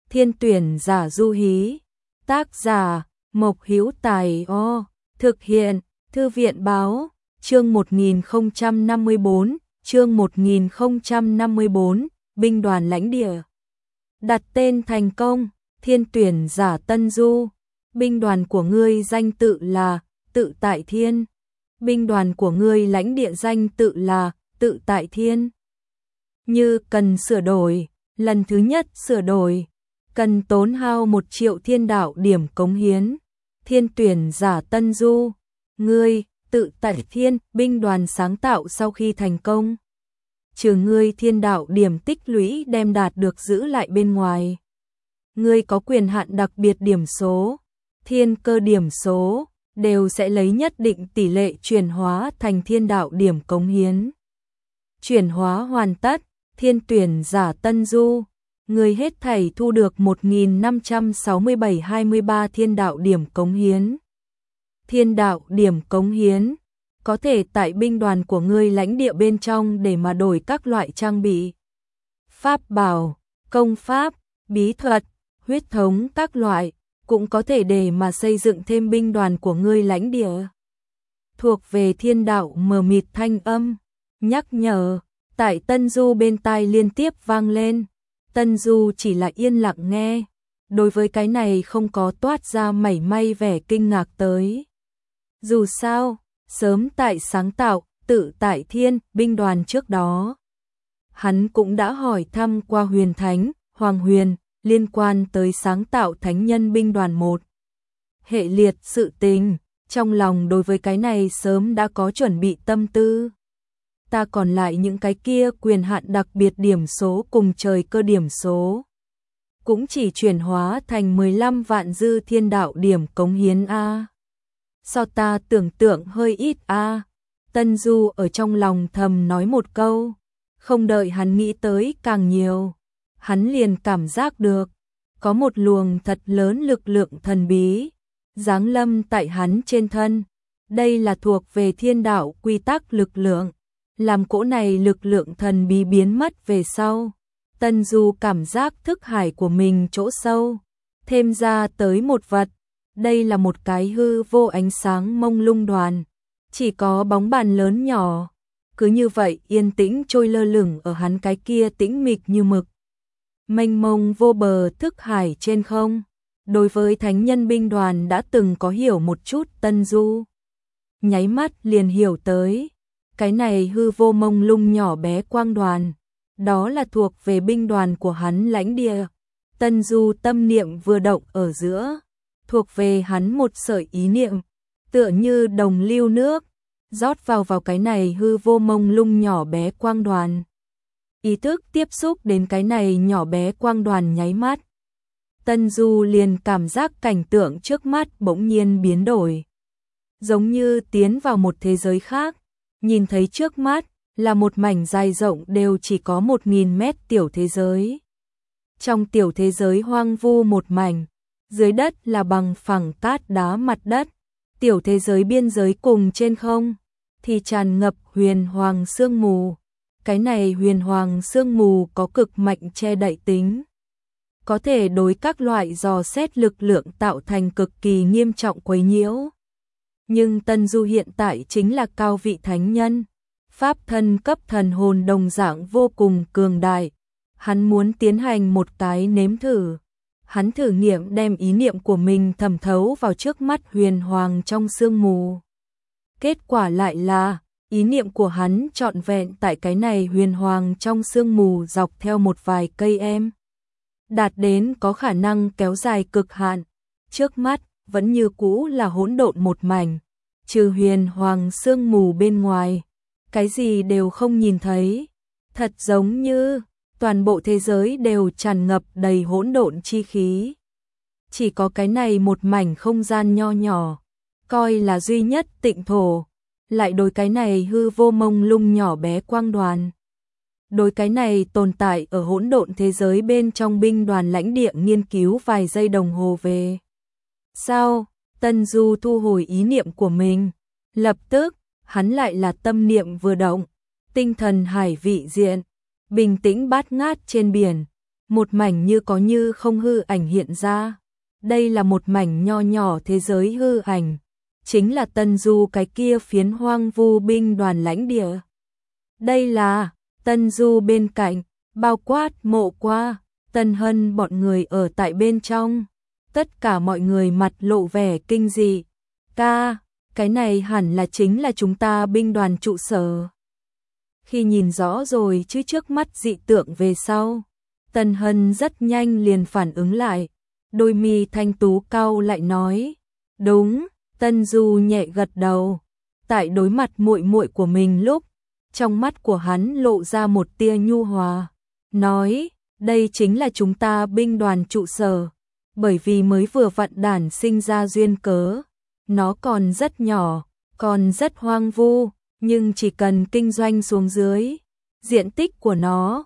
Thiên tuyển giả Du Hí. Tác giả Mộc Hữu Tài. Thực hiện Thư viện báo. Chương 1054, chương 1054, binh đoàn lãnh địa. Đặt tên thành công, thiên tuyển giả Tân Du. Binh đoàn của ngươi danh tự là Tự Tại Thiên. Binh đoàn của ngươi lãnh địa danh tự là Tự Tại Thiên. Như cần sửa đổi, lần thứ nhất sửa đổi, cần tốn hao 1 triệu thiên đạo điểm cống hiến. Thiên tuyển giả Tân Du, ngươi, Tự Tại Thiên, binh đoàn sáng tạo sau khi thành công. Trừ ngươi thiên đạo điểm tích lũy đem đạt được giữ lại bên ngoài. Ngươi có quyền hạn đặc biệt điểm số, thiên cơ điểm số, đều sẽ lấy nhất định tỷ lệ chuyển hóa thành thiên đạo điểm cống hiến. Chuyển hóa hoàn tất, thiên tuyển giả Tân Du, ngươi hết thảy thu được 1.567,23 thiên đạo điểm cống hiến. Thiên đạo điểm cống hiến có thể tại binh đoàn của ngươi lãnh địa bên trong để mà đổi các loại trang bị, pháp bảo, công pháp, bí thuật, huyết thống các loại, cũng có thể để mà xây dựng thêm binh đoàn của ngươi lãnh địa. Thuộc về thiên đạo mờ mịt thanh âm nhắc nhở tại Tân Du bên tai liên tiếp vang lên. Tân Du chỉ là yên lặng nghe, đối với cái này không có toát ra mảy may vẻ kinh ngạc tới. Dù sao, sớm tại sáng tạo Tự Tại Thiên binh đoàn trước đó, hắn cũng đã hỏi thăm qua Huyền Thánh, Hoàng Huyền, liên quan tới sáng tạo thánh nhân binh đoàn 1. Hệ liệt sự tình, trong lòng đối với cái này sớm đã có chuẩn bị tâm tư. Ta còn lại những cái kia quyền hạn đặc biệt điểm số cùng trời cơ điểm số, cũng chỉ chuyển hóa thành 15 vạn dư thiên đạo điểm cống hiến a. So ta tưởng tượng hơi ít a. Tân Du ở trong lòng thầm nói một câu, không đợi hắn nghĩ tới càng nhiều, hắn liền cảm giác được có một luồng thật lớn lực lượng thần bí giáng lâm tại hắn trên thân. Đây là thuộc về thiên đạo quy tắc lực lượng. Làm cỗ này lực lượng thần bí biến mất về sau, Tân Du cảm giác thức hải của mình chỗ sâu thêm ra tới một vật. Đây là một cái hư vô ánh sáng mông lung đoàn, chỉ có bóng bàn lớn nhỏ, cứ như vậy yên tĩnh trôi lơ lửng ở hắn cái kia tĩnh mịch như mực, mênh mông vô bờ thức hải trên không. Đối với thánh nhân binh đoàn đã từng có hiểu một chút, Tân Du nháy mắt liền hiểu tới, cái này hư vô mông lung nhỏ bé quang đoàn, đó là thuộc về binh đoàn của hắn lãnh địa. Tân Du tâm niệm vừa động ở giữa, thuộc về hắn một sợi ý niệm, tựa như đồng lưu nước, rót vào cái này hư vô mông lung nhỏ bé quang đoàn. Ý thức tiếp xúc đến cái này nhỏ bé quang đoàn nháy mắt, Tân Du liền cảm giác cảnh tượng trước mắt bỗng nhiên biến đổi, giống như tiến vào một thế giới khác. Nhìn thấy trước mắt là một mảnh dài rộng đều chỉ có 1000 mét tiểu thế giới. Trong tiểu thế giới hoang vu một mảnh, dưới đất là bằng phẳng cát đá mặt đất. Tiểu thế giới biên giới cùng trên không thì tràn ngập huyền hoàng sương mù. Cái này huyền hoàng sương mù có cực mạnh che đậy tính, có thể đối các loại dò xét lực lượng tạo thành cực kỳ nghiêm trọng quấy nhiễu. Nhưng Tân Du hiện tại chính là cao vị thánh nhân, pháp thân cấp thần hồn đồng dạng vô cùng cường đại. Hắn muốn tiến hành một cái nếm thử. Hắn thử nghiệm đem ý niệm của mình thẩm thấu vào trước mắt huyền hoàng trong sương mù. Kết quả lại là, ý niệm của hắn trọn vẹn tại cái này huyền hoàng trong sương mù dọc theo một vài cây em, đạt đến có khả năng kéo dài cực hạn. Trước mắt vẫn như cũ là hỗn độn một mảnh, trừ huyền hoàng sương mù bên ngoài, cái gì đều không nhìn thấy. Thật giống như toàn bộ thế giới đều tràn ngập đầy hỗn độn chi khí. Chỉ có cái này một mảnh không gian nho nhỏ, coi là duy nhất tịnh thổ, lại đối cái này hư vô mông lung nhỏ bé quang đoàn. Đối cái này tồn tại ở hỗn độn thế giới bên trong binh đoàn lãnh địa nghiên cứu vài giây đồng hồ về sau, Tân Du thu hồi ý niệm của mình. Lập tức, hắn lại là tâm niệm vừa động, tinh thần hải vị diện, bình tĩnh bát ngát trên biển, một mảnh như có như không hư ảnh hiện ra. Đây là một mảnh nho nhỏ thế giới hư ảnh, chính là Tân Du cái kia phiến hoang vu binh đoàn lãnh địa. Đây là Tân Du bên cạnh, bao quát Mộ Qua, Tân Hân bọn người ở tại bên trong. Tất cả mọi người mặt lộ vẻ kinh dị. Ca, cái này hẳn là chính là chúng ta binh đoàn trụ sở. Khi nhìn rõ rồi chứ trước mắt dị tượng về sau, Tân Hân rất nhanh liền phản ứng lại. Đôi mi thanh tú cau lại nói, đúng. Tân Du nhẹ gật đầu. Tại đối mặt muội muội của mình lúc, trong mắt của hắn lộ ra một tia nhu hòa, nói, đây chính là chúng ta binh đoàn trụ sở, bởi vì mới vừa vặn đản sinh ra duyên cớ, nó còn rất nhỏ, còn rất hoang vu, nhưng chỉ cần kinh doanh xuống dưới, diện tích của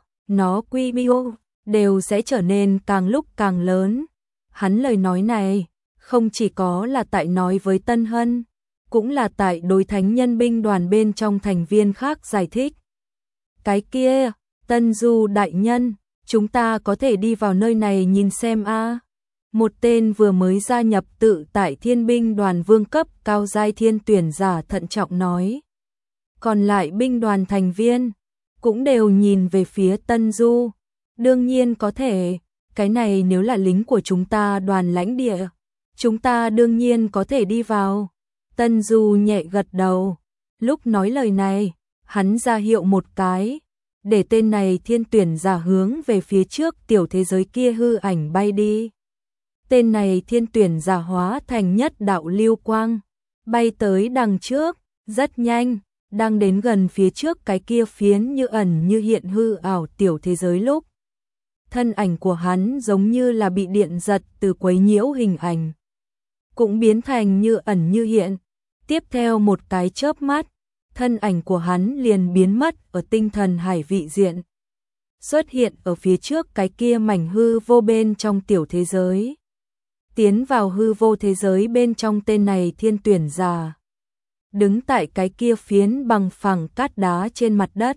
nó quy mô đều sẽ trở nên càng lúc càng lớn. Hắn lời nói này không chỉ có là tại nói với Tân Hân, cũng là tại đối thánh nhân binh đoàn bên trong thành viên khác giải thích. Cái kia, Tân Du đại nhân, chúng ta có thể đi vào nơi này nhìn xem a. Một tên vừa mới gia nhập tự tại thiên binh đoàn vương cấp cao giai thiên tuyển giả thận trọng nói. Còn lại binh đoàn thành viên cũng đều nhìn về phía Tân Du. Đương nhiên có thể, cái này nếu là lính của chúng ta đoàn lãnh địa, chúng ta đương nhiên có thể đi vào. Tân Du nhẹ gật đầu. Lúc nói lời này, hắn ra hiệu một cái, để tên này thiên tuyển giả hướng về phía trước tiểu thế giới kia hư ảnh bay đi. Tên này thiên tuyển giả hóa thành nhất đạo lưu quang, bay tới đằng trước, rất nhanh, đang đến gần phía trước cái kia phiến như ẩn như hiện hư ảo tiểu thế giới lúc. Thân ảnh của hắn giống như là bị điện giật từ quấy nhiễu hình ảnh, cũng biến thành như ẩn như hiện. Tiếp theo một cái chớp mắt, thân ảnh của hắn liền biến mất ở tinh thần hải vị diện, xuất hiện ở phía trước cái kia mảnh hư vô bên trong tiểu thế giới. Tiến vào hư vô thế giới bên trong tên này thiên tuyển giả, đứng tại cái kia phiến bằng phẳng cát đá trên mặt đất,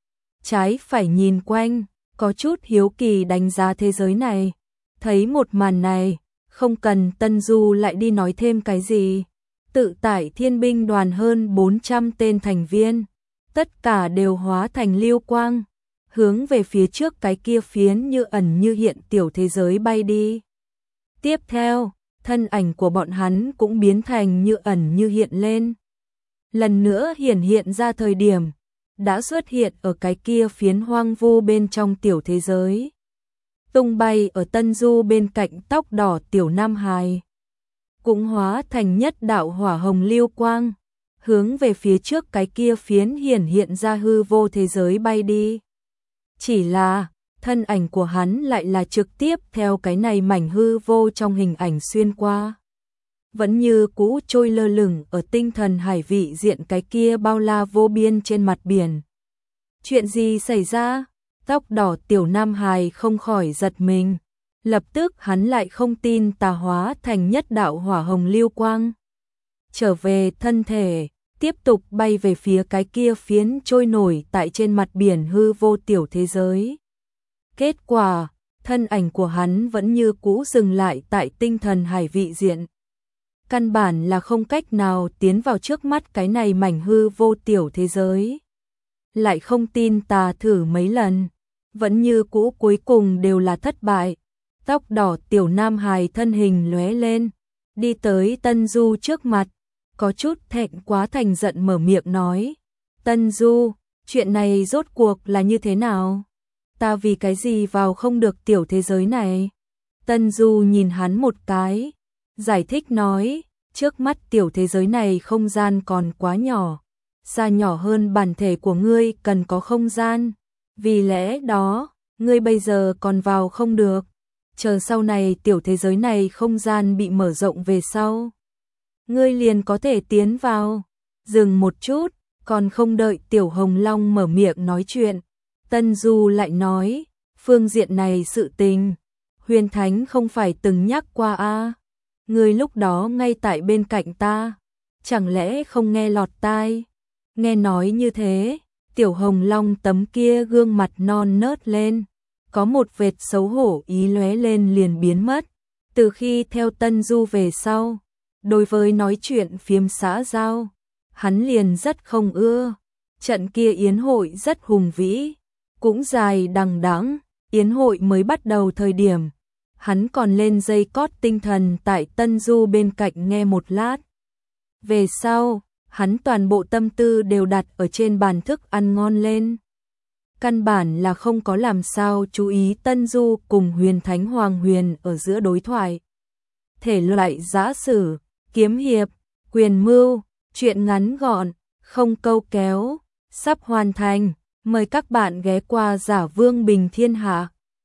trái phải nhìn quanh, có chút hiếu kỳ đánh giá thế giới này. Thấy một màn này, không cần Tân Du lại đi nói thêm cái gì. Tự tại thiên binh đoàn hơn 400 tên thành viên, tất cả đều hóa thành lưu quang, hướng về phía trước cái kia phiến như ẩn như hiện tiểu thế giới bay đi. Tiếp theo, thân ảnh của bọn hắn cũng biến thành như ẩn như hiện lên. Lần nữa hiện ra thời điểm, đã xuất hiện ở cái kia phiến hoang vu bên trong tiểu thế giới. Tung bay ở Tân Du bên cạnh tóc đỏ tiểu nam hài, cũng hóa thành nhất đạo hỏa hồng lưu quang, hướng về phía trước cái kia phiến hiện ra hư vô thế giới bay đi. Chỉ là, thân ảnh của hắn lại là trực tiếp theo cái này mảnh hư vô trong hình ảnh xuyên qua. Vẫn như cũ trôi lơ lửng ở tinh thần hải vị diện cái kia bao la vô biên trên mặt biển. Chuyện gì xảy ra? Tóc đỏ tiểu nam hài không khỏi giật mình. Lập tức hắn lại không tin tà hóa thành nhất đạo hỏa hồng lưu quang. Trở về thân thể, tiếp tục bay về phía cái kia phiến trôi nổi tại trên mặt biển hư vô tiểu thế giới. Kết quả, thân ảnh của hắn vẫn như cũ dừng lại tại tinh thần hải vị diện. Căn bản là không cách nào tiến vào trước mắt cái này mảnh hư vô tiểu thế giới. Lại không tin tà thử mấy lần, vẫn như cũ cuối cùng đều là thất bại. Tóc đỏ tiểu nam hài thân hình lóe lên, đi tới Tân Du trước mặt, có chút thẹn quá thành giận mở miệng nói. Tân Du, chuyện này rốt cuộc là như thế nào? Ta vì cái gì vào không được tiểu thế giới này? Tân Du nhìn hắn một cái, giải thích nói, trước mắt tiểu thế giới này không gian còn quá nhỏ, xa nhỏ hơn bản thể của ngươi cần có không gian, vì lẽ đó, ngươi bây giờ còn vào không được, chờ sau này tiểu thế giới này không gian bị mở rộng về sau, ngươi liền có thể tiến vào. Dừng một chút, còn không đợi Tiểu Hồng Long mở miệng nói chuyện, Tân Du lại nói, phương diện này sự tình, Huyền Thánh không phải từng nhắc qua a? Ngươi lúc đó ngay tại bên cạnh ta, chẳng lẽ không nghe lọt tai? Nghe nói như thế, Tiểu Hồng Long tấm kia gương mặt non nớt lên, có một vệt xấu hổ ý lóe lên liền biến mất. Từ khi theo Tân Du về sau, đối với nói chuyện phiếm xã giao, hắn liền rất không ưa. Trận kia yến hội rất hùng vĩ, cũng dài đằng đẵng. Yến hội mới bắt đầu thời điểm, hắn còn lên dây cót tinh thần tại Tân Du bên cạnh nghe một lát. Về sau, hắn toàn bộ tâm tư đều đặt ở trên bàn thức ăn ngon lên. Căn bản là không có làm sao chú ý Tân Du cùng Huyền Thánh Hoàng Huyền ở giữa đối thoại. Thể loại giã sử, kiếm hiệp, quyền mưu, truyện ngắn gọn, không câu kéo, sắp hoàn thành. Mời các bạn ghé qua Giả Vương Bình Thiên Hạ.